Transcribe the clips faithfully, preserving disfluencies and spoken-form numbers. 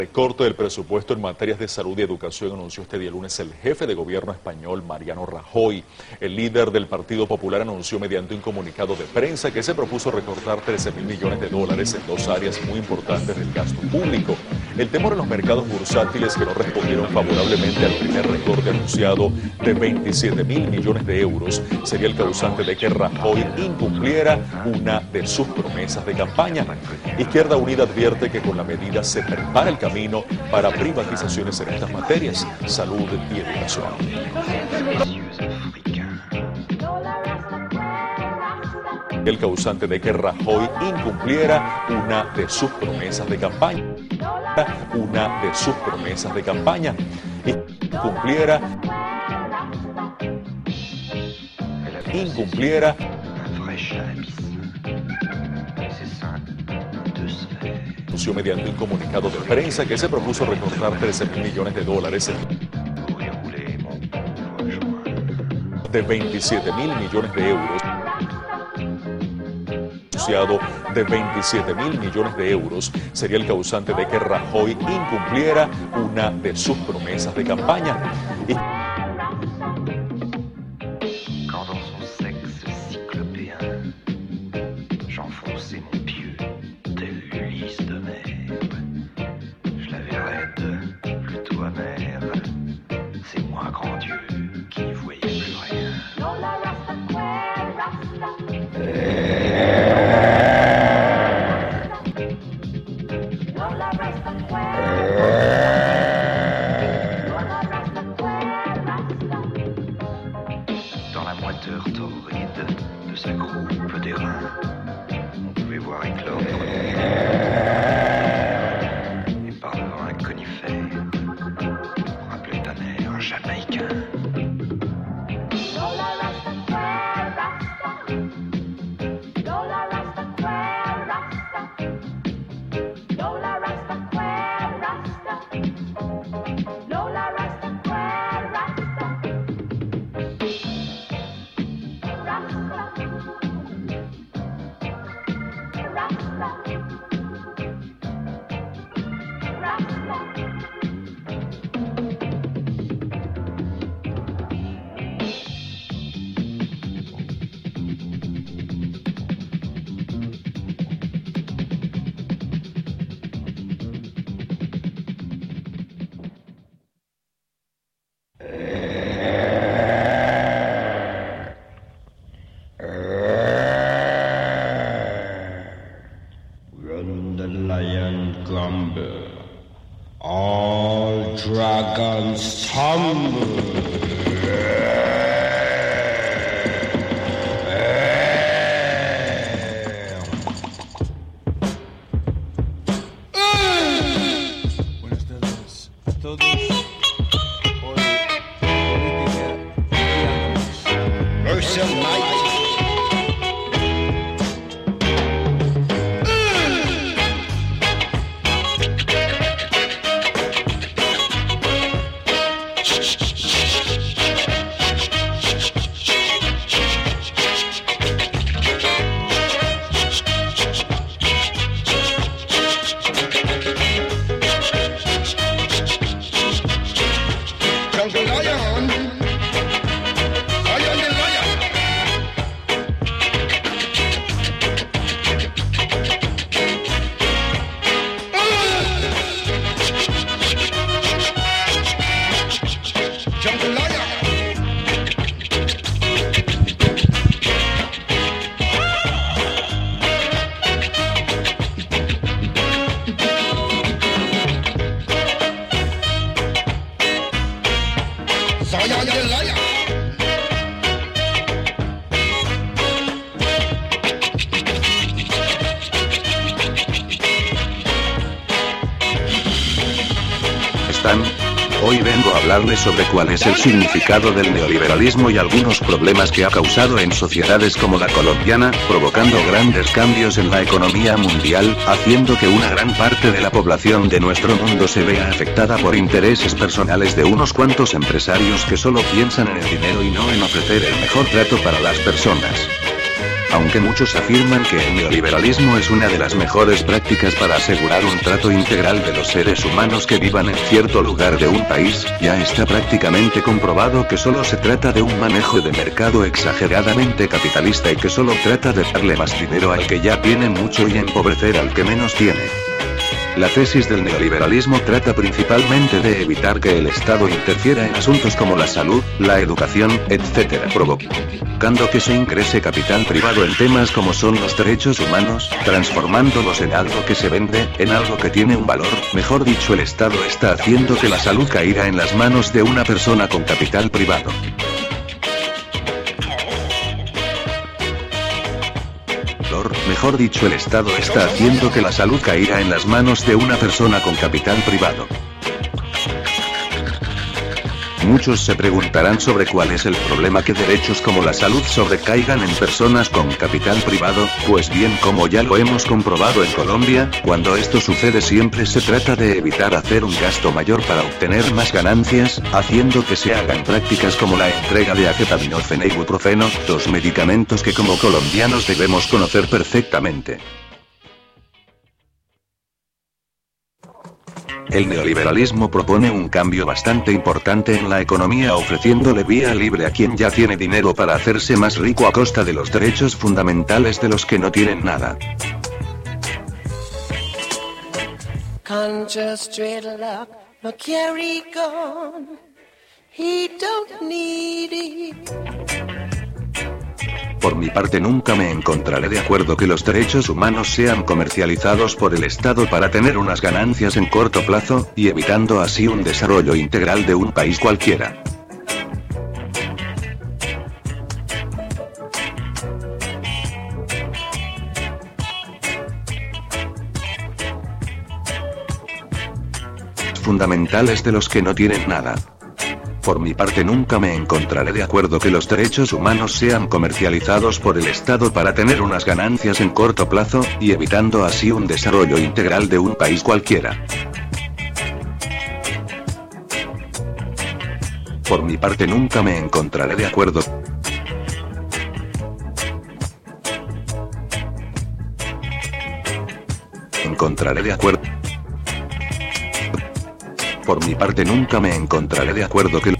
Recorte del presupuesto en materias de salud y educación anunció este día lunes el jefe de gobierno español, Mariano Rajoy. El líder del Partido Popular anunció mediante un comunicado de prensa que se propuso recortar trece mil millones de dólares en dos áreas muy importantes del gasto público. El temor en los mercados bursátiles, que no respondieron favorablemente al primer recorte anunciado de veintisiete mil millones de euros, sería el causante de que Rajoy incumpliera una de sus promesas de campaña. Izquierda Unida advierte que con la medida se prepara el camino para privatizaciones en estas materias, salud y educación. El causante de que Rajoy incumpliera una de sus promesas de campaña, una de sus promesas de campaña, y cumpliera, incumpliera, anunció mediante un comunicado de prensa que se propuso recortar trece mil millones de dólares en de veintisiete mil millones de euros asociado de veintisiete mil millones de euros sería el causante de que Rajoy incumpliera una de sus promesas de campaña. Y dans la moiteur torride de sa croupe d'airain, on pouvait voir éclore des remous. Et par devant un conifère, on rappelait un air jamaïcain. All dragons tumble. Buenas tardes a todos. Hoy política y Mercer Knight. Hoy vengo a hablarles sobre cuál es el significado del neoliberalismo y algunos problemas que ha causado en sociedades como la colombiana, provocando grandes cambios en la economía mundial, haciendo que una gran parte de la población de nuestro mundo se vea afectada por intereses personales de unos cuantos empresarios que solo piensan en el dinero y no en ofrecer el mejor trato para las personas. Aunque muchos afirman que el neoliberalismo es una de las mejores prácticas para asegurar un trato integral de los seres humanos que vivan en cierto lugar de un país, ya está prácticamente comprobado que solo se trata de un manejo de mercado exageradamente capitalista y que solo trata de darle más dinero al que ya tiene mucho y empobrecer al que menos tiene. La tesis del neoliberalismo trata principalmente de evitar que el Estado interfiera en asuntos como la salud, la educación, etcétera, provocando que se ingrese capital privado en temas como son los derechos humanos, transformándolos en algo que se vende, en algo que tiene un valor. Mejor dicho, el Estado está haciendo que la salud caiga en las manos de una persona con capital privado. Mejor dicho, el Estado está haciendo que la salud caiga en las manos de una persona con capital privado. Muchos se preguntarán sobre cuál es el problema que derechos como la salud sobrecaigan en personas con capital privado. Pues bien, como ya lo hemos comprobado en Colombia, cuando esto sucede siempre se trata de evitar hacer un gasto mayor para obtener más ganancias, haciendo que se hagan prácticas como la entrega de acetaminofén e ibuprofeno, dos medicamentos que como colombianos debemos conocer perfectamente. El neoliberalismo propone un cambio bastante importante en la economía, ofreciéndole vía libre a quien ya tiene dinero para hacerse más rico a costa de los derechos fundamentales de los que no tienen nada. Por mi parte, nunca me encontraré de acuerdo que los derechos humanos sean comercializados por el Estado para tener unas ganancias en corto plazo, y evitando así un desarrollo integral de un país cualquiera. Fundamentales de los que no tienen nada. Por mi parte, nunca me encontraré de acuerdo que los derechos humanos sean comercializados por el Estado para tener unas ganancias en corto plazo, y evitando así un desarrollo integral de un país cualquiera. Por mi parte, nunca me encontraré de acuerdo. Encontraré de acuerdo. Por mi parte, nunca me encontraré de acuerdo que...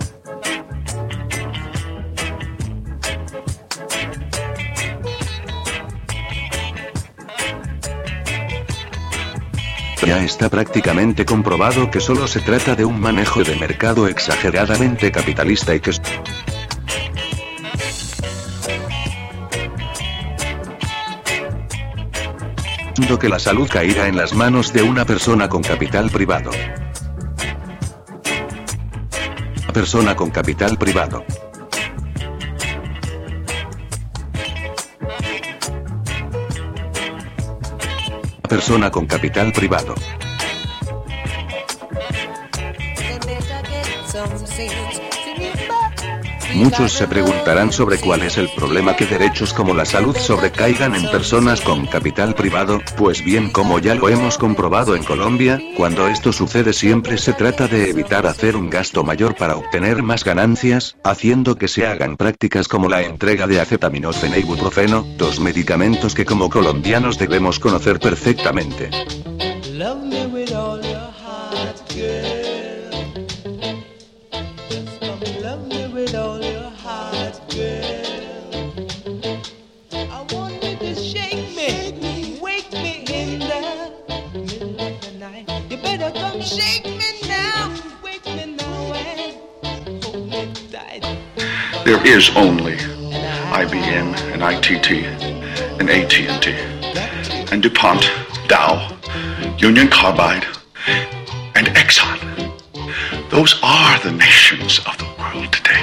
Ya está prácticamente comprobado que solo se trata de un manejo de mercado exageradamente capitalista y que... que la salud caerá en las manos de una persona con capital privado. Persona con capital privado. Persona con capital privado. Muchos se preguntarán sobre cuál es el problema que derechos como la salud sobrecaigan en personas con capital privado. Pues bien, como ya lo hemos comprobado en Colombia, cuando esto sucede siempre se trata de evitar hacer un gasto mayor para obtener más ganancias, haciendo que se hagan prácticas como la entrega de acetaminofén e ibuprofeno, dos medicamentos que como colombianos debemos conocer perfectamente. There is only I B M and I T T and A T and T and DuPont, Dow, Union Carbide, and Exxon. Those are the nations of the world today.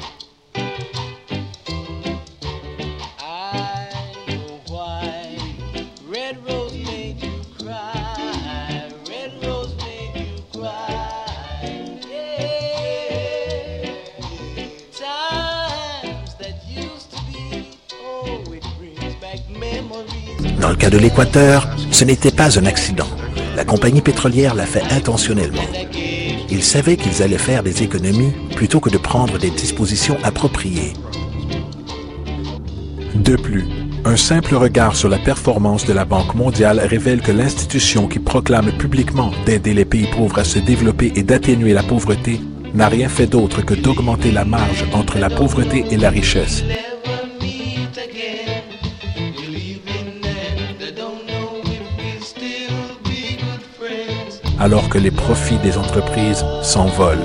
Dans le cas de l'Équateur, ce n'était pas un accident. La compagnie pétrolière l'a fait intentionnellement. Ils savaient qu'ils allaient faire des économies plutôt que de prendre des dispositions appropriées. De plus, un simple regard sur la performance de la Banque mondiale révèle que l'institution qui proclame publiquement d'aider les pays pauvres à se développer et d'atténuer la pauvreté n'a rien fait d'autre que d'augmenter la marge entre la pauvreté et la richesse. Alors que les profits des entreprises s'envolent.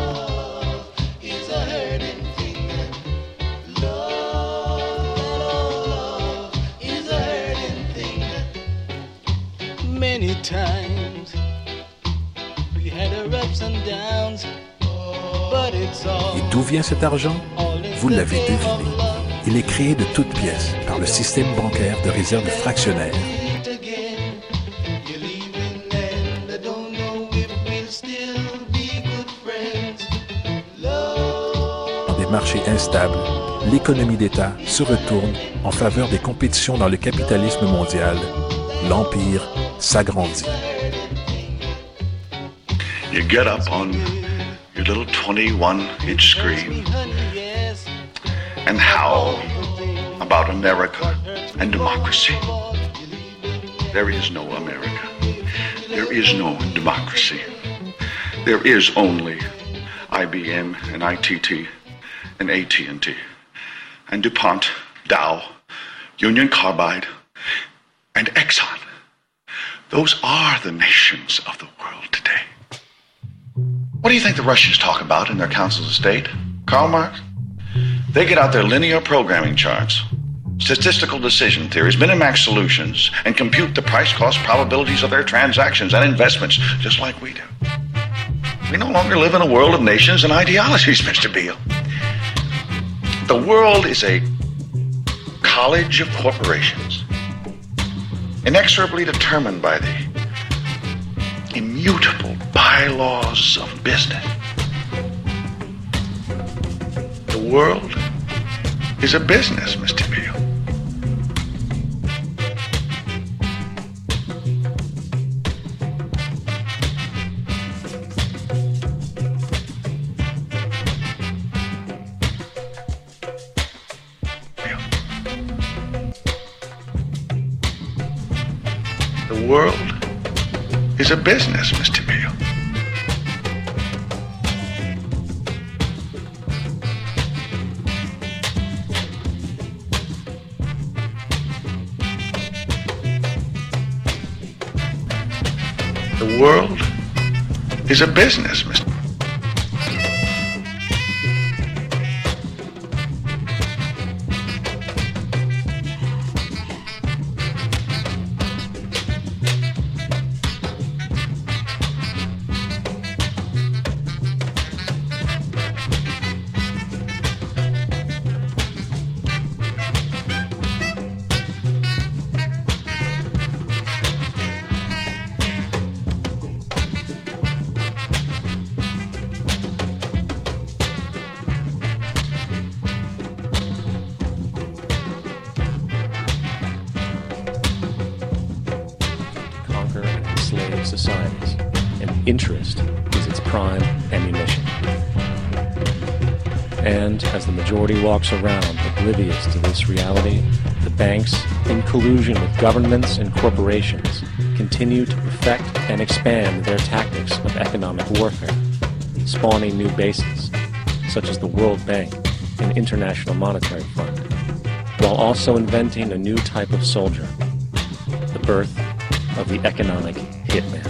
Many times we had our ups and downs, but it's all. Et d'où vient cet argent? Vous l'avez deviné. Il est créé de toutes pièces par le système bancaire de réserve fractionnaire. Dans des marchés instables, l'économie d'État se retourne en faveur des compétitions dans le capitalisme mondial. L'empire s'agrandit. You get up on your little twenty-one inch screen and howl about America and democracy. There is no America. There is no democracy. There is only I B M and I T T and A T and T and DuPont, Dow, Union Carbide, and Exxon. Those are the nations of the world today. What do you think the Russians talk about in their councils of state? Karl Marx? They get out their linear programming charts, statistical decision theories, Minimax solutions, and compute the price-cost probabilities of their transactions and investments, just like we do. We no longer live in a world of nations and ideologies, Mister Beale. The world is a college of corporations, inexorably determined by the immutable bylaws of business. The world is a business, Mister Beale. The world is a business, Mister Beale. The world is a business, Mister societies, and interest is its prime ammunition. And as the majority walks around oblivious to this reality, the banks, in collusion with governments and corporations, continue to perfect and expand their tactics of economic warfare, spawning new bases, such as the World Bank and International Monetary Fund, while also inventing a new type of soldier, the birth of the economic hitman.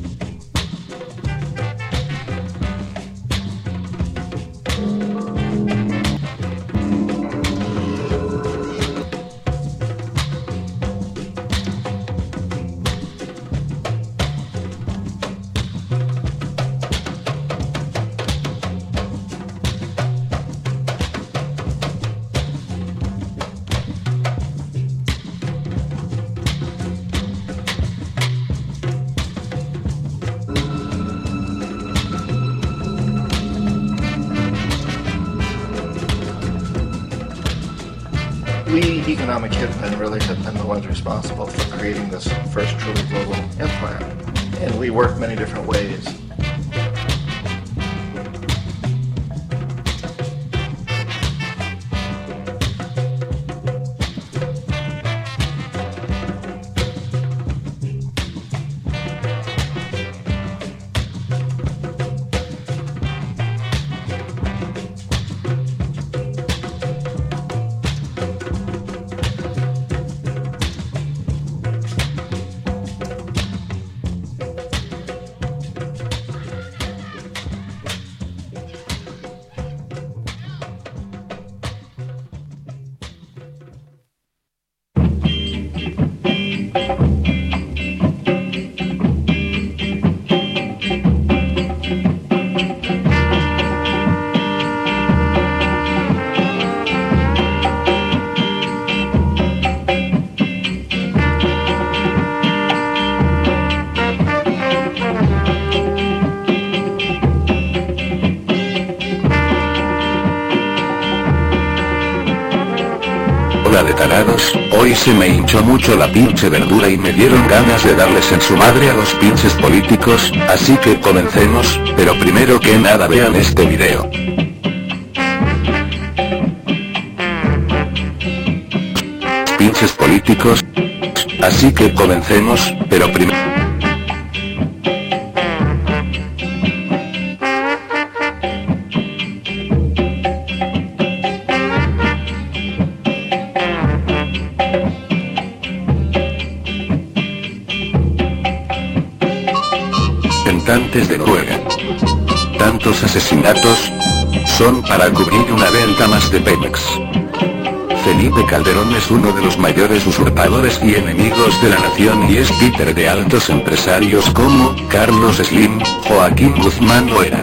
We economic hitmen really have been the ones responsible for creating this first truly global empire. And we work many different ways. bola de tarados, hoy se me hinchó mucho la pinche verdura y me dieron ganas de darles en su madre a los pinches políticos, así que comencemos, pero primero que nada vean este video. Pinches políticos, así que comencemos, pero primero... Representantes de Noruega. Tantos asesinatos son para cubrir una venta más de Pemex. Felipe Calderón es uno de los mayores usurpadores y enemigos de la nación y es títere de altos empresarios como Carlos Slim, Joaquín Guzmán Loera.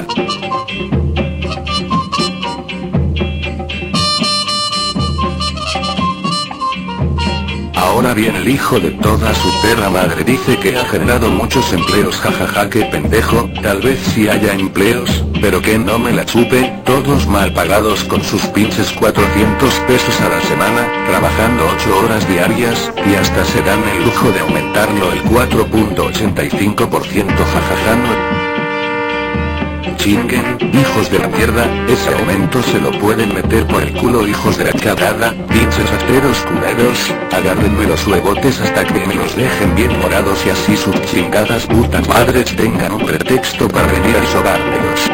Ahora bien, el hijo de toda su perra madre dice que ha generado muchos empleos, jajaja, que pendejo, tal vez sí haya empleos, pero que no me la chupe, todos mal pagados con sus pinches cuatrocientos pesos a la semana, trabajando ocho horas diarias, y hasta se dan el lujo de aumentarlo el cuatro punto ochenta y cinco por ciento, jajaja, no. Chinguen, hijos de la mierda, ese aumento se lo pueden meter por el culo, hijos de la cagada, pinches rateros culeros, agárrenme los huevotes hasta que me los dejen bien morados y así sus chingadas putas madres tengan un pretexto para venir a sobármelos.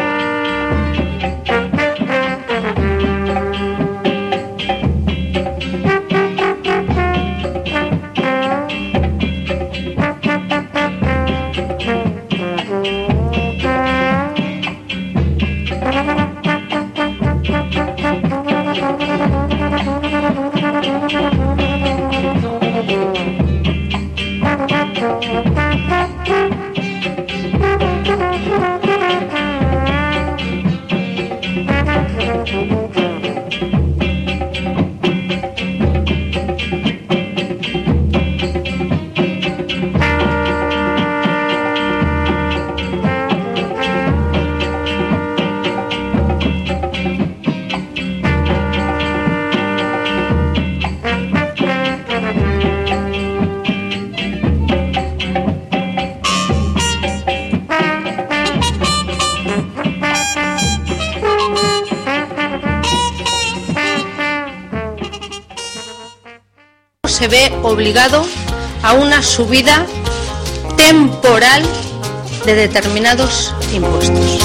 Se ve obligado a una subida temporal de determinados impuestos.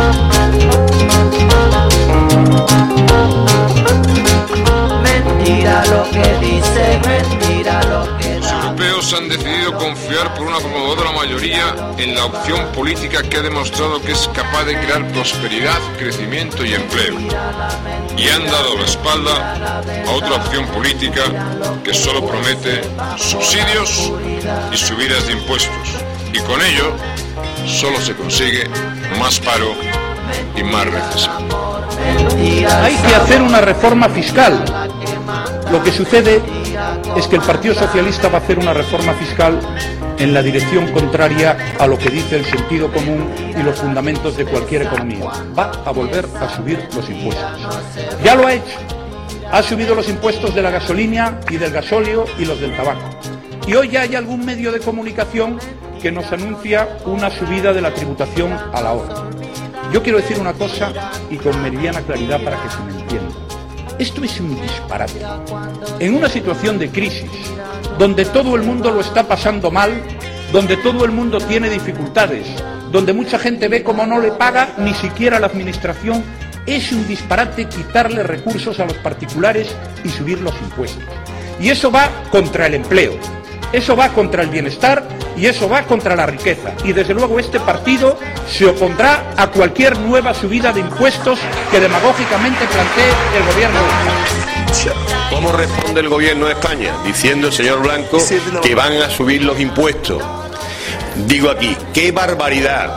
Mentira lo que dice, mentira lo que Los europeos han decidido confiar por una abrumadora mayoría en la opción política que ha demostrado que es capaz de crear prosperidad, crecimiento y empleo. Y han dado la espalda a otra opción política que solo promete subsidios y subidas de impuestos. Y con ello solo se consigue más paro y más recesión. Hay que hacer una reforma fiscal. Lo que sucede es que el Partido Socialista va a hacer una reforma fiscal en la dirección contraria a lo que dice el sentido común y los fundamentos de cualquier economía. Va a volver a subir los impuestos. Ya lo ha hecho. Ha subido los impuestos de la gasolina y del gasóleo y los del tabaco. Y hoy ya hay algún medio de comunicación que nos anuncia una subida de la tributación a la hora. Yo quiero decir una cosa y con meridiana claridad para que se me entienda. Esto es un disparate. En una situación de crisis, donde todo el mundo lo está pasando mal, donde todo el mundo tiene dificultades, donde mucha gente ve cómo no le paga ni siquiera la administración, es un disparate quitarle recursos a los particulares y subir los impuestos. Y eso va contra el empleo, eso va contra el bienestar y eso va contra la riqueza. Y desde luego este partido se opondrá a cualquier nueva subida de impuestos que demagógicamente plantee el gobierno de España. ¿Cómo responde el gobierno de España? Diciendo, señor Blanco, que van a subir los impuestos. Digo aquí, ¡qué barbaridad!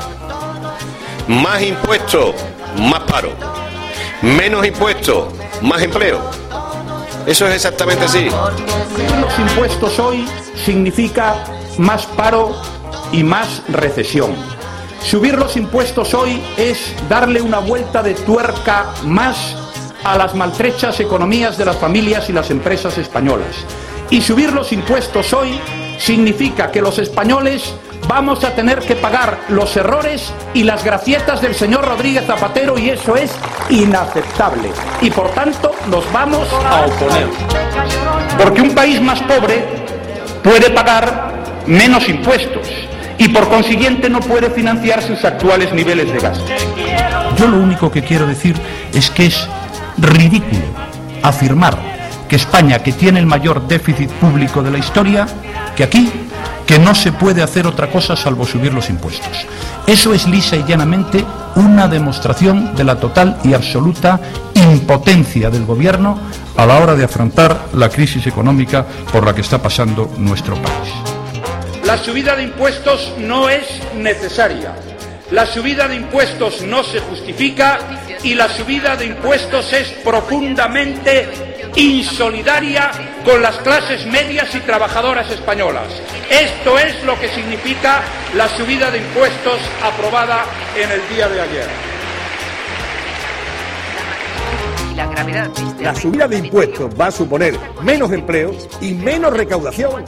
Más impuestos, más paro. Menos impuestos, más empleo. Eso es exactamente así. Los impuestos hoy significa más paro y más recesión. Subir los impuestos hoy es darle una vuelta de tuerca más a las maltrechas economías de las familias y las empresas españolas. Y subir los impuestos hoy significa que los españoles vamos a tener que pagar los errores y las gracietas del señor Rodríguez Zapatero, y eso es inaceptable. Y por tanto nos vamos a oponer. Porque un país más pobre puede pagar menos impuestos y por consiguiente no puede financiar sus actuales niveles de gasto. Yo lo único que quiero decir es que es ridículo afirmar que España, que tiene el mayor déficit público de la historia, que aquí, que no se puede hacer otra cosa salvo subir los impuestos. Eso es lisa y llanamente una demostración de la total y absoluta impotencia del Gobierno a la hora de afrontar la crisis económica por la que está pasando nuestro país. La subida de impuestos no es necesaria. La subida de impuestos no se justifica y la subida de impuestos es profundamente insolidaria con las clases medias y trabajadoras españolas. Esto es lo que significa la subida de impuestos aprobada en el día de ayer. La subida de impuestos va a suponer menos empleo y menos recaudación.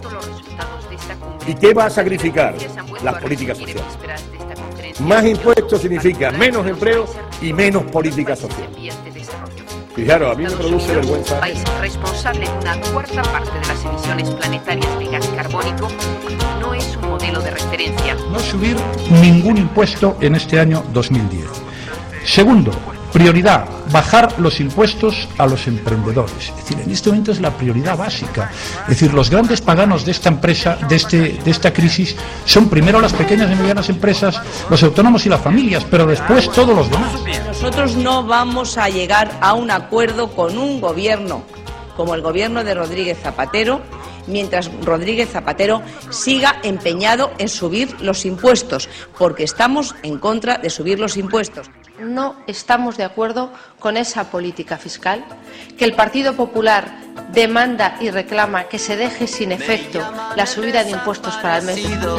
¿Y qué va a sacrificar? Las políticas sociales. Más impuestos significa menos empleo y menos política social. Fijaros, a mí me produce vergüenza. País responsable de una cuarta parte de las emisiones planetarias de gas carbónico no es un modelo de referencia. No subir ningún impuesto en este año dos mil diez. Segundo, prioridad, bajar los impuestos a los emprendedores. Es decir, en este momento es la prioridad básica. Es decir, los grandes paganos de esta empresa, de, este, de esta crisis, son primero las pequeñas y medianas empresas, los autónomos y las familias, pero después todos los demás. Nosotros no vamos a llegar a un acuerdo con un gobierno como el gobierno de Rodríguez Zapatero, mientras Rodríguez Zapatero siga empeñado en subir los impuestos, porque estamos en contra de subir los impuestos. No estamos de acuerdo con esa política fiscal, que el Partido Popular demanda y reclama que se deje sin efecto la subida de impuestos para el mes.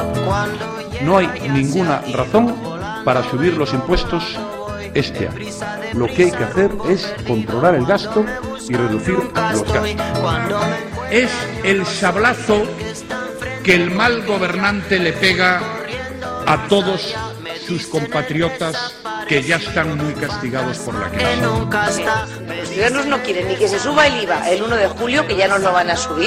No hay ninguna razón para subir los impuestos este año. Lo que hay que hacer es controlar el gasto y reducir los gastos. Es el sablazo que el mal gobernante le pega a todos sus compatriotas que ya están muy castigados por la crisis. Los ciudadanos no quieren ni que se suba el I V A el uno de julio, que ya nos lo van a subir,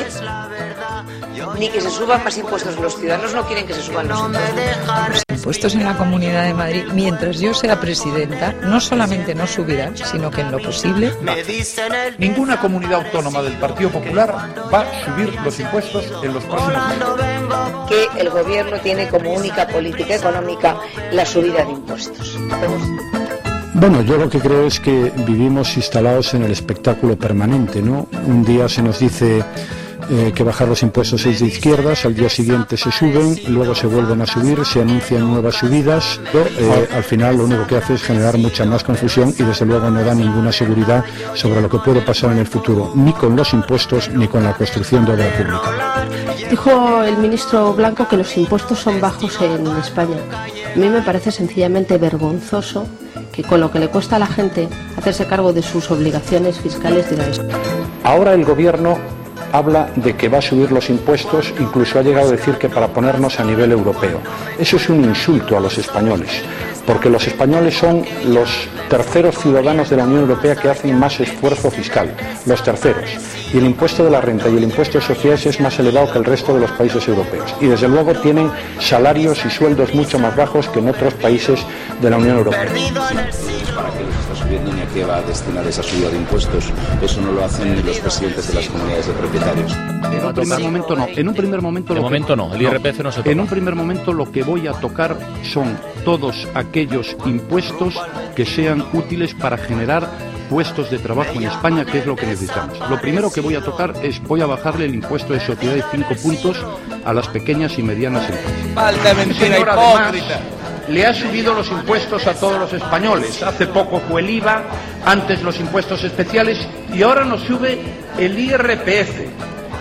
ni que se suban más impuestos. Los ciudadanos no quieren que se suban los impuestos. Los impuestos en la Comunidad de Madrid, mientras yo sea presidenta, no solamente no subirán, sino que en lo posible... No. Ninguna comunidad autónoma del Partido Popular va a subir los impuestos en los próximos meses. Que el gobierno tiene como única política económica la subida de impuestos. Bueno, yo lo que creo es que vivimos instalados en el espectáculo permanente, ¿no? Un día se nos dice eh, que bajar los impuestos es de izquierdas, al día siguiente se suben, luego se vuelven a subir, se anuncian nuevas subidas, pero, eh, al final lo único que hace es generar mucha más confusión y desde luego no da ninguna seguridad sobre lo que puede pasar en el futuro, ni con los impuestos ni con la construcción de obra pública. Dijo el ministro Blanco que los impuestos son bajos en España. A mí me parece sencillamente vergonzoso que con lo que le cuesta a la gente hacerse cargo de sus obligaciones fiscales diga esto. Ahora el gobierno habla de que va a subir los impuestos, incluso ha llegado a decir que para ponernos a nivel europeo. Eso es un insulto a los españoles, porque los españoles son los terceros ciudadanos de la Unión Europea que hacen más esfuerzo fiscal, los terceros. Y el impuesto de la renta y el impuesto de sociedades es más elevado que el resto de los países europeos. Y desde luego tienen salarios y sueldos mucho más bajos que en otros países de la Unión Europea. ¿Para qué los está subiendo ni a qué va a destinar esa subida de impuestos? Eso no lo hacen ni los presidentes de las comunidades de propietarios. En un primer momento no. En un primer momento, de lo momento que, no. El I R P F no se toca. En un primer momento lo que voy a tocar son todos aquellos impuestos que sean útiles para generar puestos de trabajo en España, que es lo que necesitamos. Lo primero que voy a tocar es, voy a bajarle el impuesto de sociedades cinco puntos a las pequeñas y medianas empresas. Falta mentira hipócrita. Le ha subido los impuestos a todos los españoles. Hace poco fue el I V A, antes los impuestos especiales y ahora nos sube el I R P F.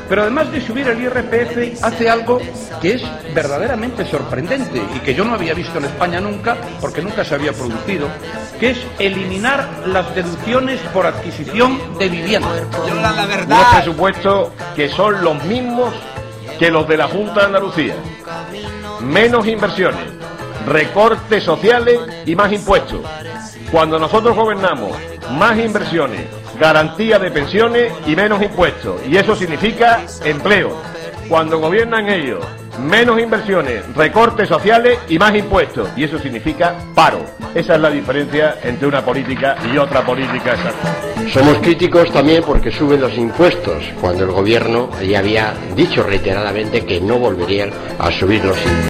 Pero además de subir el I R P F, hace algo que es verdaderamente sorprendente y que yo no había visto en España nunca, porque nunca se había producido, que es eliminar las deducciones por adquisición de vivienda. La verdad. Unos presupuestos que son los mismos que los de la Junta de Andalucía. Menos inversiones, recortes sociales y más impuestos. Cuando nosotros gobernamos, más inversiones, garantía de pensiones y menos impuestos. Y eso significa empleo. Cuando gobiernan ellos, menos inversiones, recortes sociales y más impuestos. Y eso significa paro. Esa es la diferencia entre una política y otra política exacta. Somos críticos también porque suben los impuestos, cuando el gobierno ya había dicho reiteradamente que no volverían a subir los impuestos.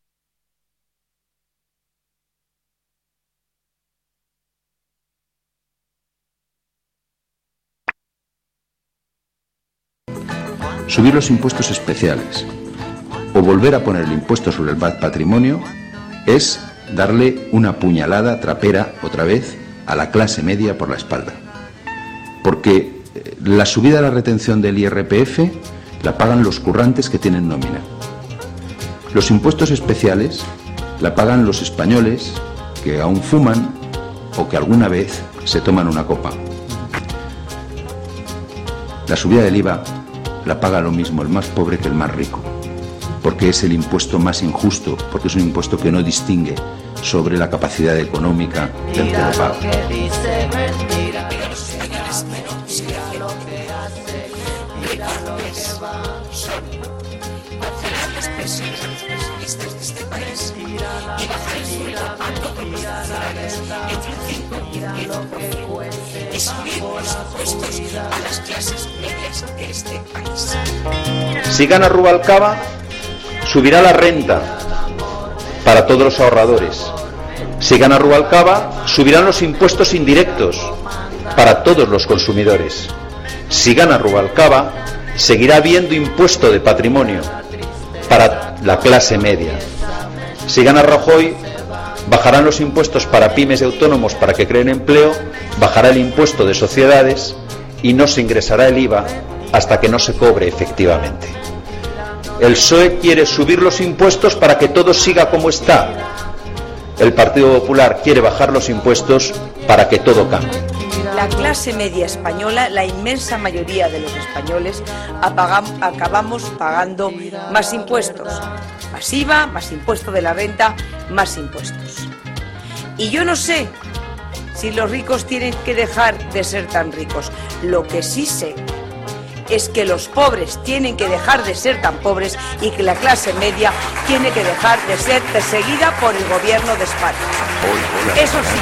Subir los impuestos especiales o volver a poner el impuesto sobre el patrimonio es darle una puñalada trapera otra vez a la clase media por la espalda. Porque la subida de la retención del I R P F la pagan los currantes que tienen nómina. Los impuestos especiales la pagan los españoles que aún fuman o que alguna vez se toman una copa. La subida del I V A la paga lo mismo el más pobre que el más rico, porque es el impuesto más injusto, porque es un impuesto que no distingue sobre la capacidad económica del que lo paga. Si gana Rubalcaba, subirá la renta para todos los ahorradores. Si gana Rubalcaba, subirán los impuestos indirectos para todos los consumidores. Si gana Rubalcaba, seguirá habiendo impuesto de patrimonio para la clase media. Si gana Rajoy, bajarán los impuestos para pymes y autónomos para que creen empleo, bajará el impuesto de sociedades y no se ingresará el I V A hasta que no se cobre efectivamente. El P S O E quiere subir los impuestos para que todo siga como está. El Partido Popular quiere bajar los impuestos para que todo cambie. La clase media española, la inmensa mayoría de los españoles, apagam- acabamos pagando más impuestos. Más I V A, más impuesto de la renta, más impuestos. Y yo no sé si los ricos tienen que dejar de ser tan ricos. Lo que sí sé es que los pobres tienen que dejar de ser tan pobres y que la clase media tiene que dejar de ser perseguida por el gobierno de España. Eso sí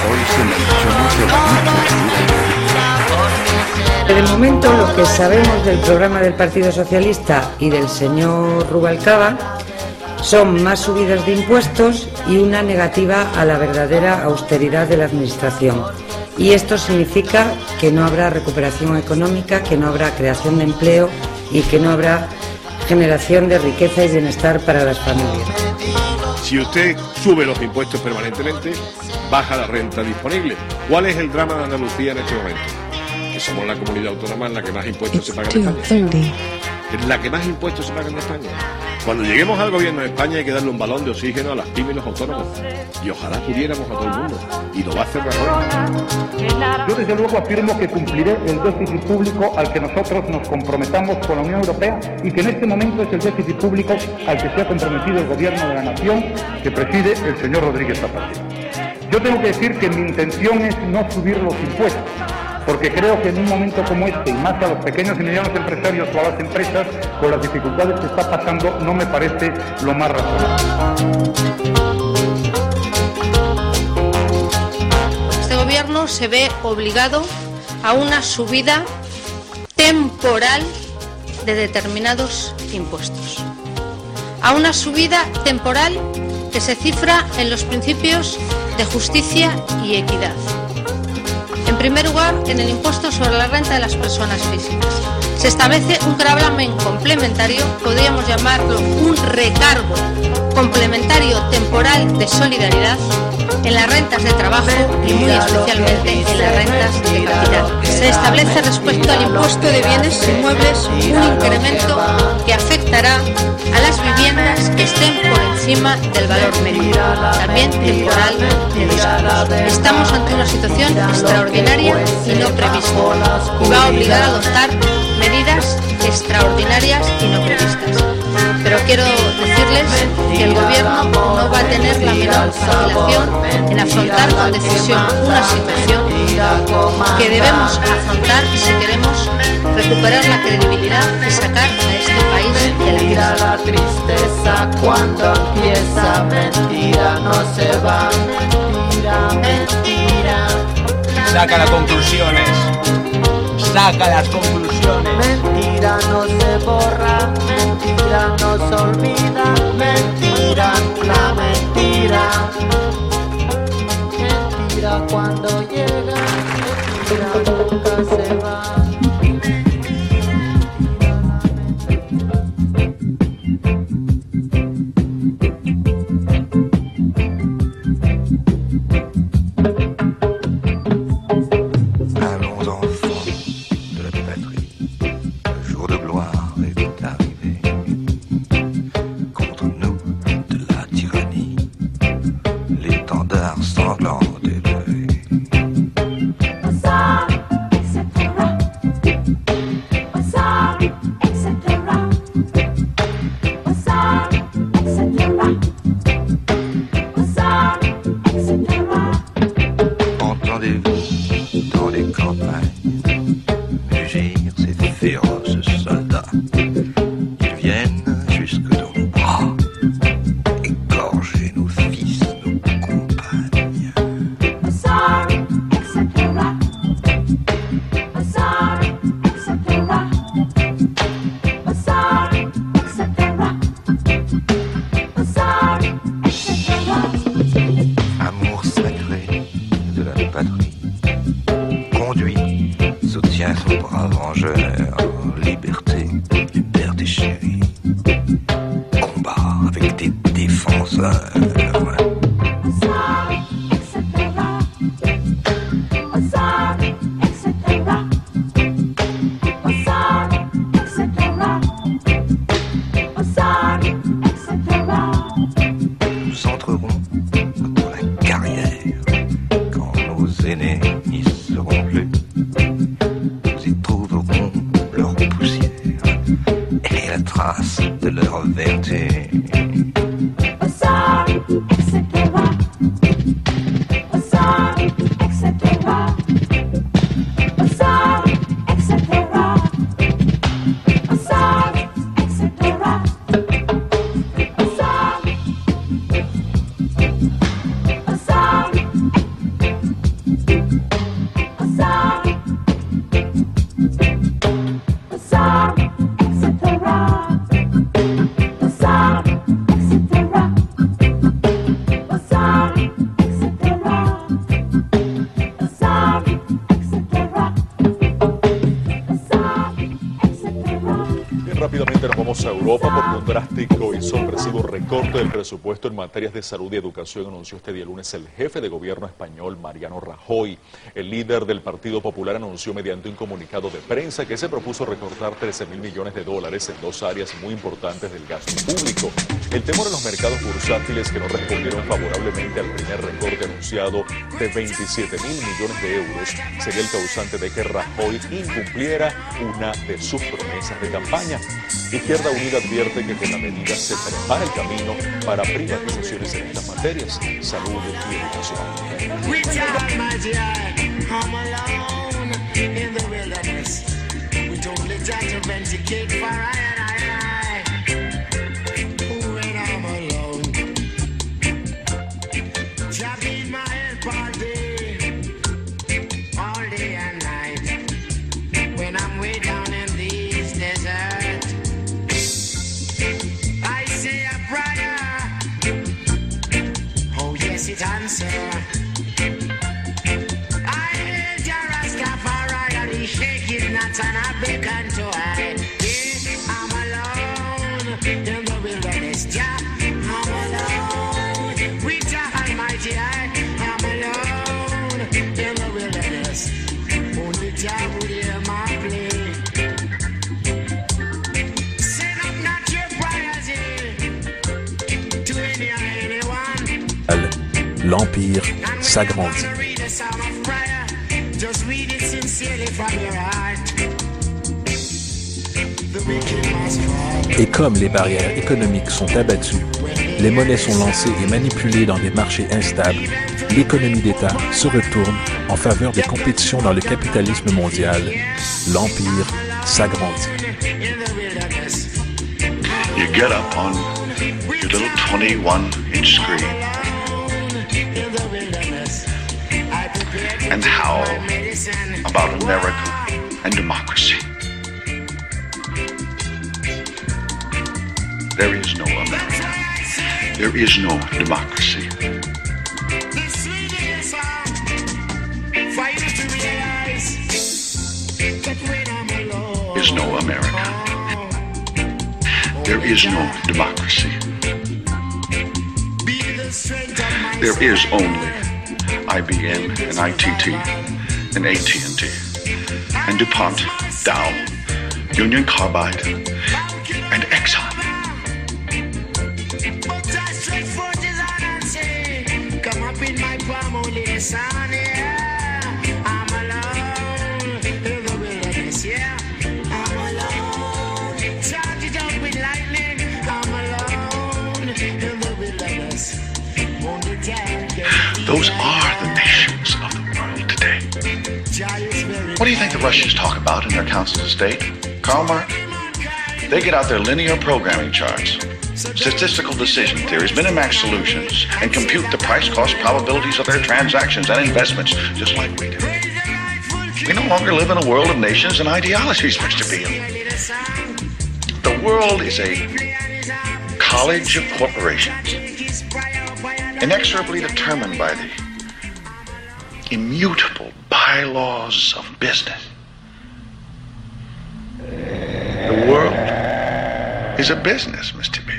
que de momento lo que sabemos del programa del Partido Socialista y del señor Rubalcaba son más subidas de impuestos y una negativa a la verdadera austeridad de la administración. Y esto significa que no habrá recuperación económica, que no habrá creación de empleo y que no habrá generación de riqueza y bienestar para las familias. Si usted sube los impuestos permanentemente, baja la renta disponible. ¿Cuál es el drama de Andalucía en este momento? Que somos la comunidad autónoma en la que más impuestos se pagan en España. Es la que más impuestos se pagan en España. Cuando lleguemos al gobierno de España hay que darle un balón de oxígeno a las pymes y los autónomos. Y ojalá pudiéramos a todo el mundo. Y lo va a hacer Rajoy. Yo desde luego afirmo que cumpliré el déficit público al que nosotros nos comprometamos con la Unión Europea y que en este momento es el déficit público al que se ha comprometido el gobierno de la nación que preside el señor Rodríguez Zapatero. Yo tengo que decir que mi intención es no subir los impuestos, porque creo que en un momento como este, y más a los pequeños y medianos empresarios o a las empresas, con las dificultades que está pasando, no me parece lo más razonable. Este gobierno se ve obligado a una subida temporal de determinados impuestos, a una subida temporal que se cifra en los principios de justicia y equidad. En primer lugar, en el impuesto sobre la renta de las personas físicas. Se establece un gravamen complementario, podríamos llamarlo un recargo complementario temporal de solidaridad en las rentas de trabajo y muy especialmente en las rentas de capital. Se establece respecto al impuesto de bienes inmuebles un incremento que afectará a las viviendas que estén por encima del valor medio, también temporal de dos años. Estamos ante una situación extraordinaria y no prevista y va a obligar a adoptar medidas extraordinarias y no previstas. Pero quiero decirles que el Gobierno no va a tener la menor vacilación en afrontar con decisión una situación que debemos afrontar si queremos recuperar la credibilidad y sacar a este país de la crisis. La tristeza cuando empieza, mentira no se va, mentira, mentira. Saca las conclusiones, saca las conclusiones. Mentira no se borra, mentira no se olvida, mentira, una mentira. Mentira cuando llega, mentira nunca se va. Del presupuesto en materias de salud y educación anunció este día lunes el jefe de gobierno español, Mariano Rajoy. El líder del Partido Popular anunció mediante un comunicado de prensa que se propuso recortar trece mil millones de dólares en dos áreas muy importantes del gasto público. El temor en los mercados bursátiles que no respondieron favorablemente al primer recorte anunciado de veintisiete mil millones de euros sería el causante de que Rajoy incumpliera una de sus promesas de campaña. Izquierda Unida advierte que con la medida se prepara el camino para privatizaciones en estas materias, salud y educación. Answer. I hail Jah Rastafari and he shake his nuts and I beckon to her. l'Empire s'agrandit. Et comme les barrières économiques sont abattues, les monnaies sont lancées et manipulées dans des marchés instables, l'économie d'État se retourne en faveur des compétitions dans le capitalisme mondial. L'Empire s'agrandit. You get up on your little twenty-one inch screen and howl about America and democracy. There is no America. There is no democracy. There is no America. There is no democracy. There is only I B M and I T T and A T and T and DuPont, Dow, Union Carbide, and Exxon. Those are the nations of the world today. What do you think the Russians talk about in their councils of state? Karl Marx? They get out their linear programming charts, statistical decision theories, Minimax solutions, and compute the price-cost probabilities of their transactions and investments, just like we do. We no longer live in a world of nations and ideologies, Mister Beale. The world is a college of corporations, inexorably determined by the immutable bylaws of business. The world is a business, Mister Beale.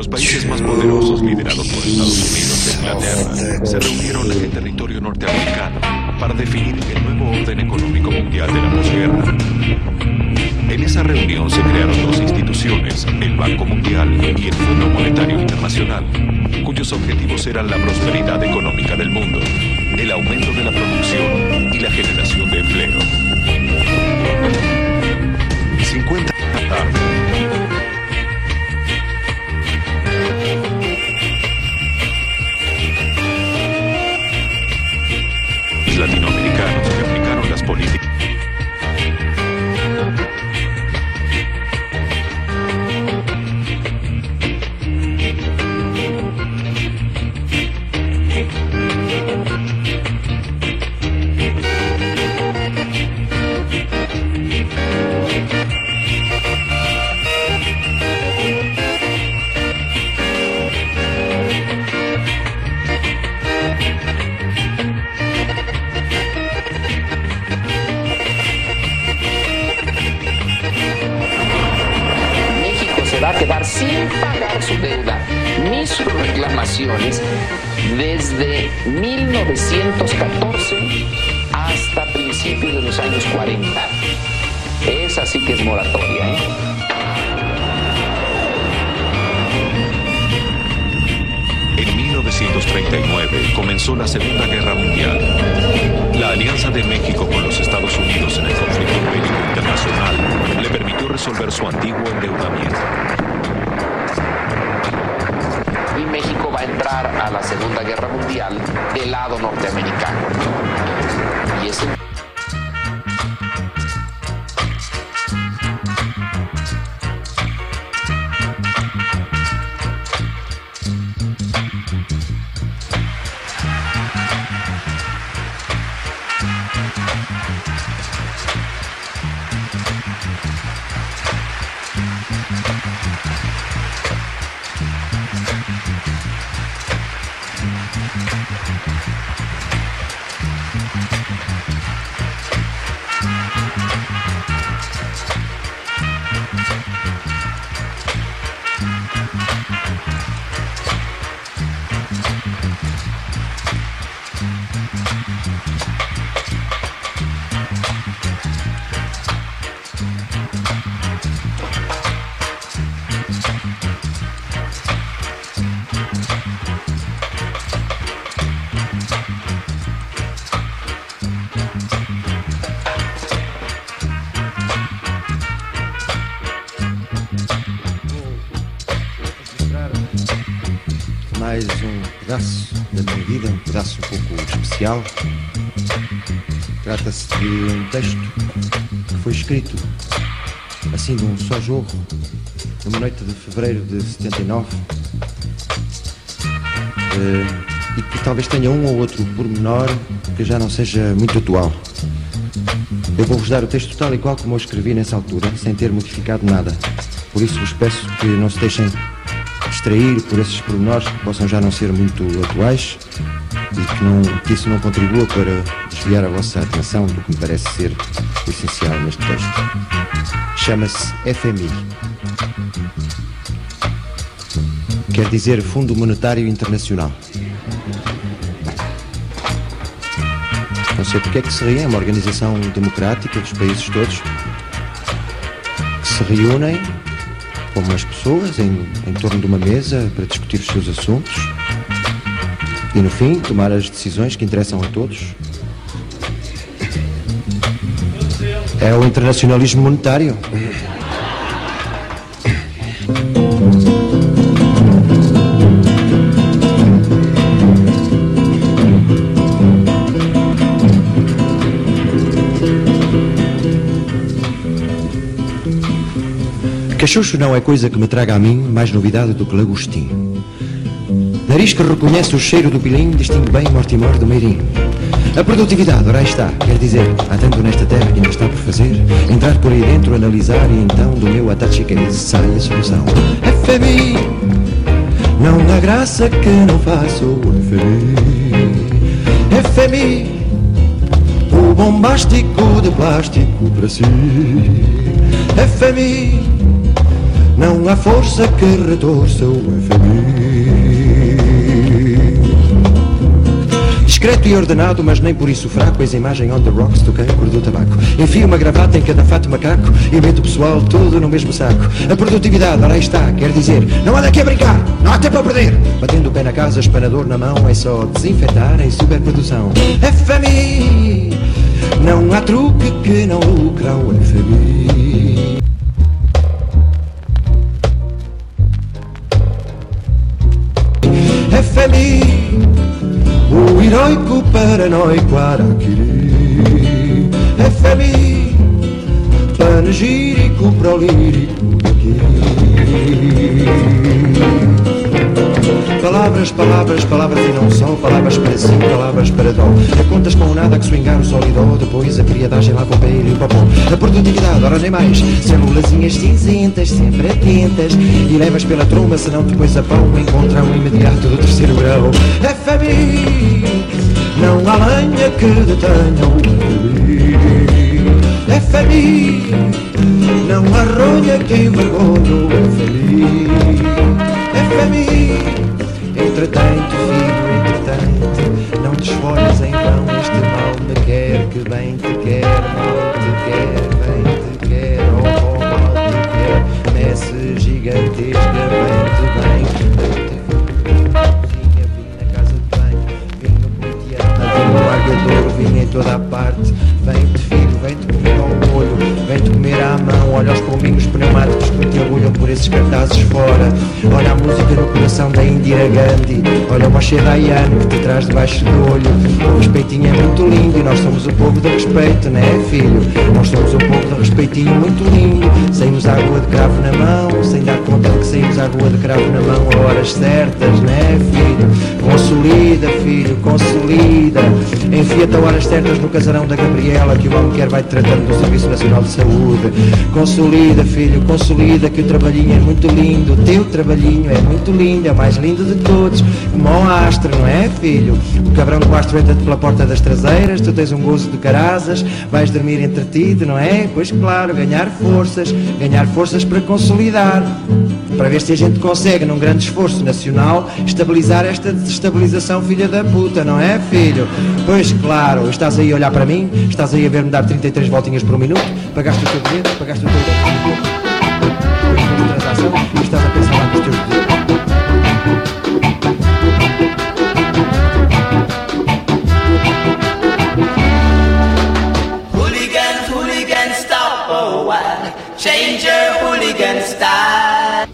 los países más poderosos, liderados por Estados Unidos e Inglaterra, se reunieron en el territorio norteamericano para definir el nuevo orden económico mundial de la posguerra. En esa reunión se crearon dos instituciones, el Banco Mundial y el Fondo Monetario Internacional, cuyos objetivos eran la prosperidad económica del mundo, el aumento de la producción y la generación de empleo. cincuenta años tarde, los latinoamericanos replicaron las políticas. Va a quedar sin pagar su deuda ni sus reclamaciones desde mil novecientos catorce hasta principios de los años cuarenta. Esa sí que es moratoria, ¿eh? En mil novecientos treinta y nueve comenzó la Segunda Guerra Mundial. La alianza de México con los Estados Unidos en el conflicto bélico internacional le permitió resolver su antiguo endeudamiento. Y México va a entrar a la Segunda Guerra Mundial del lado norteamericano. Y ese... Mais um pedaço da minha vida, um pedaço um pouco especial. Trata-se de um texto que foi escrito assim de um só jorro, numa noite de fevereiro de setenta e nove, e que talvez tenha um ou outro pormenor que já não seja muito atual. Eu vou-vos dar o texto tal e qual como eu escrevi nessa altura, sem ter modificado nada. Por isso vos peço que não se deixem distrair por esses pormenores que possam já não ser muito atuais e que, não, que isso não contribua para desviar a vossa atenção do que me parece ser o essencial neste texto. Chama-se F M I. Quer dizer Fundo Monetário Internacional. Não sei porque é que se riem, é uma organização democrática dos países todos que se reúnem como as pessoas em, em torno de uma mesa para discutir os seus assuntos e no fim tomar as decisões que interessam a todos. É o internacionalismo monetário. Cachucho não é coisa que me traga a mim mais novidade do que lagostim. Nariz que reconhece o cheiro do pilim distingue bem Mortimor do Meirim. A produtividade, ora aí está, quer dizer, há tanto nesta terra que ainda está por fazer, entrar por aí dentro, analisar e então do meu ataque case sai a solução. F M I, não há graça que não faça o F M I. F M I, o bombástico de plástico para si. F M I, não há força que retorça o F M I. Discreto e ordenado, mas nem por isso fraco, eis a imagem on the rocks do cancro do tabaco. Enfio uma gravata em cada fato macaco e meto o pessoal tudo no mesmo saco. A produtividade, ora aí está, quer dizer, não anda aqui a brincar, não há tempo a perder. Batendo o pé na casa, espanador na mão, é só desinfetar em superprodução. F M I, não há truque que não lucra o F M I. F M I, o heroico paranoico Araquiri. F M I, panegírico prolírico daqui. Palavras, palavras, palavras e não só. Palavras para sim, palavras para dó. É contas com nada que swingar o sol e dó. Depois a criadagem lá com o pé e o popó. A produtividade, ora nem mais. Célulazinhas cinzentas, sempre atentas. E levas pela tromba, senão depois a pão encontrar um imediato do terceiro grau. F M I, não há lenha que detenha o F M I. F M I, não há ronha que envergonhe o F M I. F M I, entretanto, filho, entretanto, não te esfolhes em vão, este mal me quer, que bem te quer, mal te quer, bem te quer, oh, oh, mal te quer, messe gigantesca, bem te bem, cozinha, vim na casa de banho, vim no Pontiana, vim no Largador, vim em toda a parte, vem-te filho, vem-te comer ao molho, vem-te comer à mão, olha os pombinhos pneumáticos que te agulham por esses cartazes fora, olha a música no coração da Indira Gandhi, olha o Moshe Dayan que te traz debaixo do olho. O respeitinho é muito lindo e nós somos o povo do respeito, não é filho? Nós somos o povo do respeitinho muito lindo. Saímos à rua de cravo na mão, sem dar conta de que saímos à rua de cravo na mão a horas certas, não é filho? Consolida, filho, consolida. Enfia-te a horas certas no casarão da Gabriela, que o homem quer vai-te tratando do Serviço Nacional de Saúde. Consolida, filho, consolida, que o trabalhinho é muito lindo. O teu trabalhinho é muito lindo, é o mais lindo de todos. Como o astro, não é, filho? O cabrão do astro entra-te pela porta das traseiras, tu tens um gozo de carazas, vais dormir entretido, não é? Pois claro, ganhar forças, ganhar forças para consolidar, para ver se a gente consegue, num grande esforço nacional, estabilizar esta desestabilização, filha da puta, não é, filho? Pois claro, estás aí a olhar para mim, estás aí a ver-me dar trinta e três voltinhas por um minuto, pagaste o teu dinheiro, pagaste o teu transação e estás a pensar lá nos teus dinheiros. Hooligans, hooligans, stop a while. Change your hooligan style.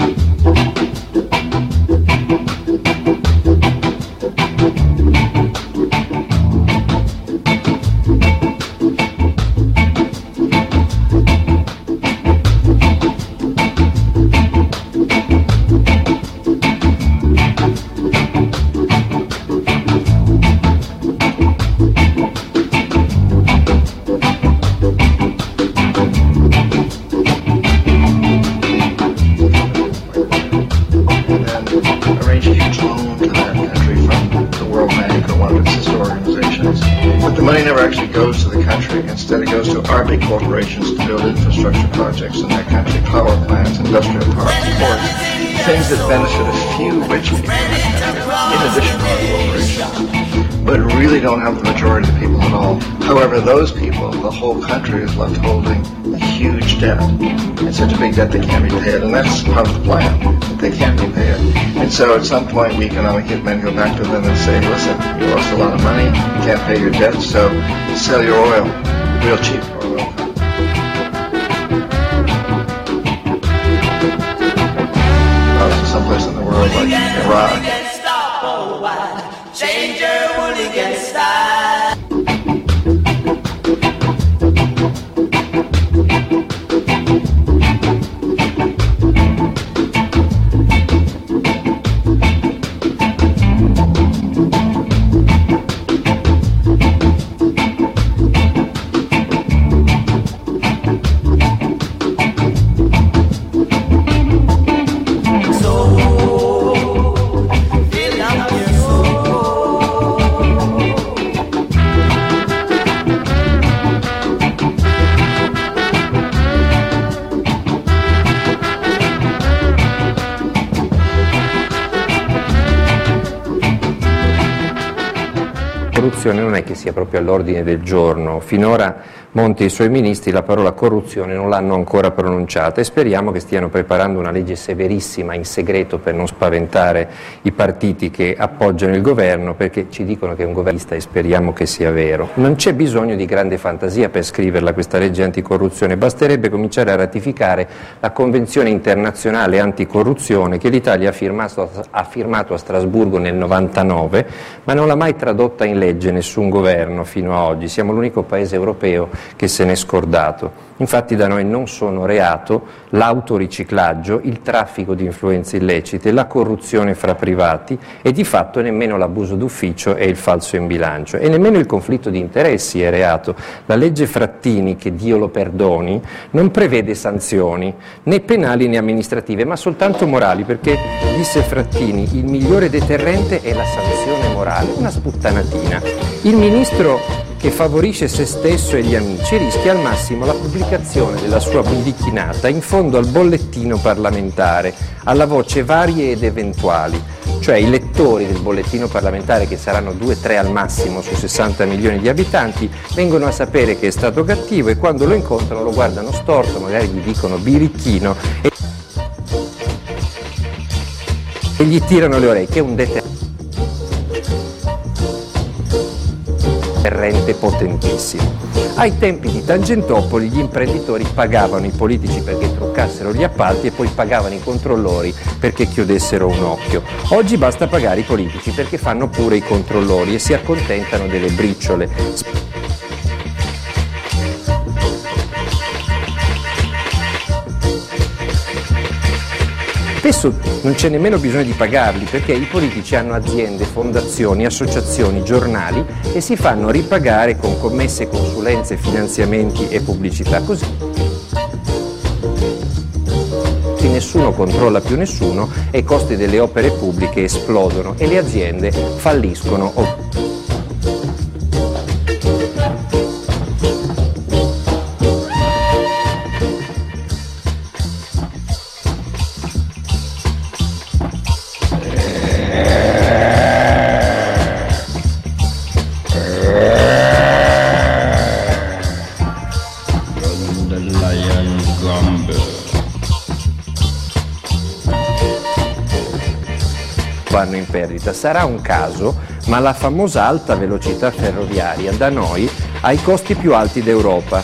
Instead, it goes to our big corporations to build infrastructure projects in that country, power plants, industrial parks, ports, things that benefit a few rich people in that country, in addition to our corporations, but really don't have the majority of the people at all. However, those people, the whole country is left holding a huge debt. It's such a big debt they can't repay it, and that's part of the plan, that they can't repay it. And so at some point, we economic hitmen go back to them and say, listen, you lost a lot of money, you can't pay your debt, so sell your oil. Real cheap oil. Uh, someplace in the world like Iraq. Change your hooligan style. corruzione non è che sia proprio all'ordine del giorno. Finora Monti e i suoi ministri la parola corruzione non l'hanno ancora pronunciata e speriamo che stiano preparando una legge severissima in segreto per non spaventare i partiti che appoggiano il governo, perché ci dicono che è un governista e speriamo che sia vero. Non c'è bisogno di grande fantasia per scriverla questa legge anticorruzione, basterebbe cominciare a ratificare la Convenzione internazionale anticorruzione che l'Italia ha firmato, ha firmato a Strasburgo nel novantanove, ma non l'ha mai tradotta in legge nessun governo fino a oggi. Siamo l'unico paese europeo che se n'è scordato. Infatti da noi non sono reato l'autoriciclaggio, il traffico di influenze illecite, la corruzione fra privati e di fatto nemmeno l'abuso d'ufficio e il falso in bilancio e nemmeno il conflitto di interessi è reato. La legge Frattini, che Dio lo perdoni, non prevede sanzioni né penali né amministrative ma soltanto morali, perché disse Frattini il migliore deterrente è la sanzione morale, una sputtanatina. Il ministro che favorisce se stesso e gli amici rischia al massimo la pubblicazione della sua bidichinata in fondo al bollettino parlamentare, alla voce varie ed eventuali, cioè i lettori del bollettino parlamentare, che saranno due tre al massimo su sessanta milioni di abitanti, vengono a sapere che è stato cattivo e quando lo incontrano lo guardano storto, magari gli dicono birichino e, e gli tirano le orecchie, è un deterrente potentissimo. Ai tempi di Tangentopoli gli imprenditori pagavano i politici perché truccassero gli appalti e poi pagavano i controllori perché chiudessero un occhio. Oggi basta pagare i politici perché fanno pure i controllori e si accontentano delle briciole. Spesso non c'è nemmeno bisogno di pagarli perché i politici hanno aziende, fondazioni, associazioni, giornali e si fanno ripagare con commesse, consulenze, finanziamenti e pubblicità. Così nessuno controlla più nessuno e i costi delle opere pubbliche esplodono e le aziende falliscono. Vanno in perdita. Sarà un caso, ma la famosa alta velocità ferroviaria da noi ha i costi più alti d'Europa.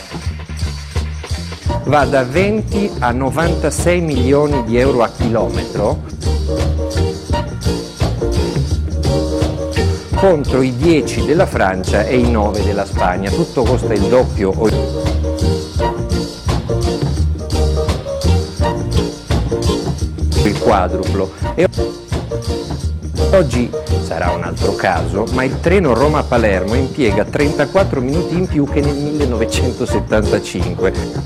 Va da venti a novantasei milioni di euro a chilometro contro i dieci della Francia e i nove della Spagna. Tutto costa il doppio o il quadruplo. E oggi sarà un altro caso, ma il treno Roma-Palermo impiega trentaquattro minuti in più che nel millenovecentosettantacinque.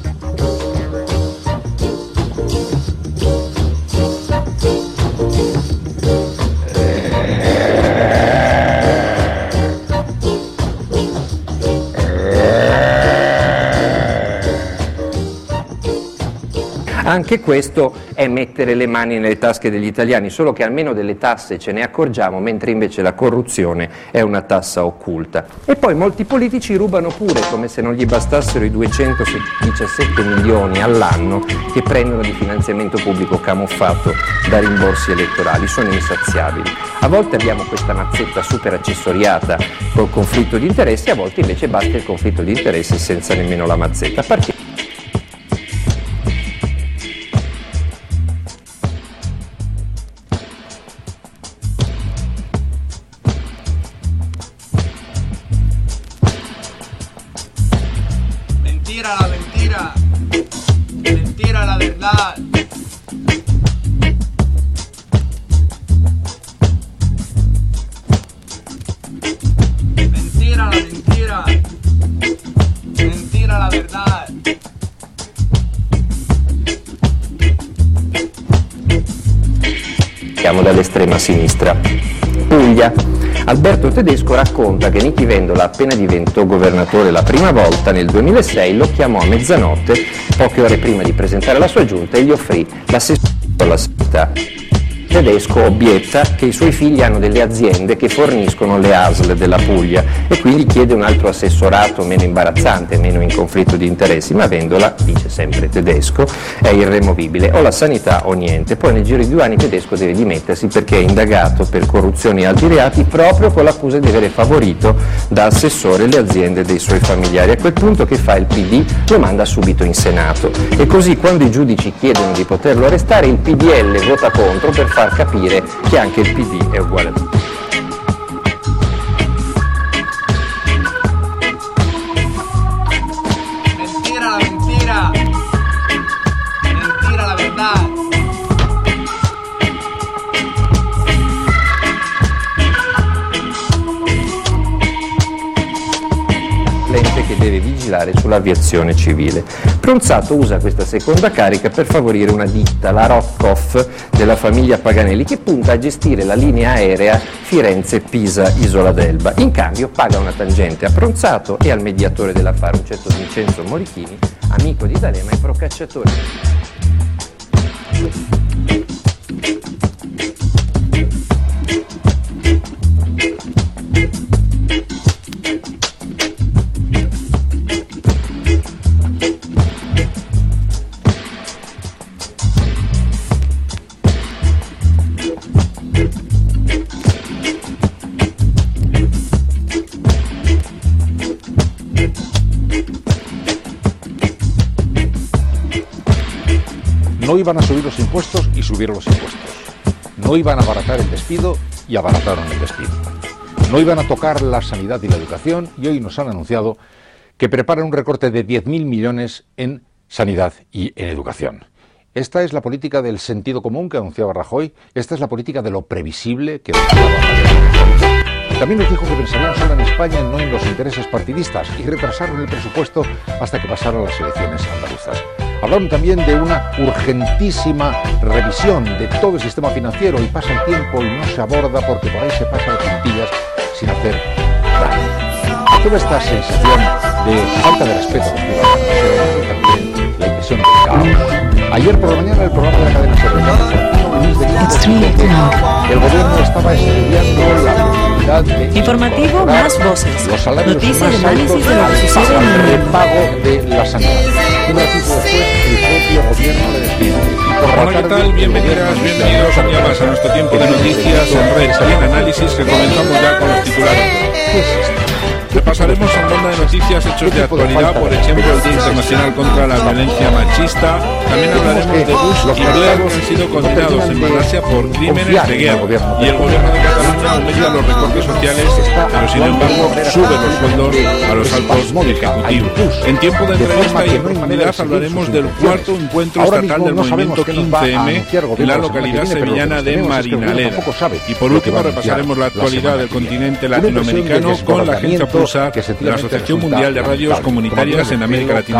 Anche questo è mettere le mani nelle tasche degli italiani, solo che almeno delle tasse ce ne accorgiamo, mentre invece la corruzione è una tassa occulta. E poi molti politici rubano pure, come se non gli bastassero i duecentodiciassette milioni all'anno che prendono di finanziamento pubblico camuffato da rimborsi elettorali, sono insaziabili. A volte abbiamo questa mazzetta super accessoriata col conflitto di interessi, a volte invece basta il conflitto di interessi senza nemmeno la mazzetta. Partiamo. La mentira, mentira la verdad. Mentira la mentira, mentira la verdad. Siamo dall'estrema sinistra. Puglia. Alberto Tedesco racconta che Nichi Vendola, appena diventò governatore la prima volta nel duemilasei, lo chiamò a mezzanotte, poche ore prima di presentare la sua giunta, e gli offrì l'assessore alla sanità. tedesco obietta che i suoi figli hanno delle aziende che forniscono le A S L della Puglia e quindi chiede un altro assessorato meno imbarazzante, meno in conflitto di interessi, ma avendola, dice sempre tedesco, è irremovibile, o la sanità o niente. Poi nel giro di due anni tedesco deve dimettersi perché è indagato per corruzione e altri reati proprio con l'accusa di avere favorito da assessore le aziende dei suoi familiari. A quel punto che fa il P D? Lo manda subito in Senato e così quando i giudici chiedono di poterlo arrestare il P D L vota contro per far capire che anche il P D è uguale a tutti. Mentira la mentira. Mentira la verdad. L'ente che deve vigilare sull'aviazione civile. Pronzato usa questa seconda carica per favorire una ditta, la Rockoff della famiglia Paganelli, che punta a gestire la linea aerea Firenze-Pisa-Isola d'Elba. In cambio paga una tangente a Pronzato e al mediatore dell'affare, un certo Vincenzo Morichini, amico di D'Alema e procacciatore. No iban a subir los impuestos y subir los impuestos. No iban a abaratar el despido y abarataron el despido. No iban a tocar la sanidad y la educación y hoy nos han anunciado que preparan un recorte de diez mil millones en sanidad y en educación. Esta es la política del sentido común que anunciaba Rajoy, esta es la política de lo previsible que anunciaba Rajoy. También nos dijo que pensarían solo en España y no en los intereses partidistas y retrasaron el presupuesto hasta que pasaran las elecciones andaluzas. Hablaron también de una urgentísima revisión de todo el sistema financiero y pasa el tiempo y no se aborda porque por ahí se pasa de puntillas sin hacer daño. Toda esta sensación de falta de respeto a los ciudadanos, pero también la impresión de caos. Ayer por la mañana el programa de la cadena se el gobierno estaba estudiando la posibilidad de informativo más voces, los salarios noticias más y análisis altos de lo que sucede en el mundo. Repago de la sanidad. Un ratito después el propio gobierno le despide. Hola, ¿qué tal? Bienvenidas, bienvenidos un día más a nuestro tiempo de noticias en red y en análisis que comenzamos ya con los titulares. ¿Qué es esto? Repasaremos en ronda de noticias hechos de actualidad, por ejemplo el Día Internacional contra la Violencia Machista. También hablaremos de Bush y Blair, que han sido condenados en Malasia por crímenes de guerra. Y el gobierno de Cataluña aumenta los recortes sociales, pero sin embargo sube los sueldos a los altos ejecutivos. En tiempo de entrevista y en profundidad hablaremos del cuarto encuentro estatal del movimiento quince eme en la localidad sevillana de Marinaleda. Y por último repasaremos la actualidad del continente latinoamericano con la agencia Pulsar de la Asociación Mundial de Radios Comunitarias en América Latina.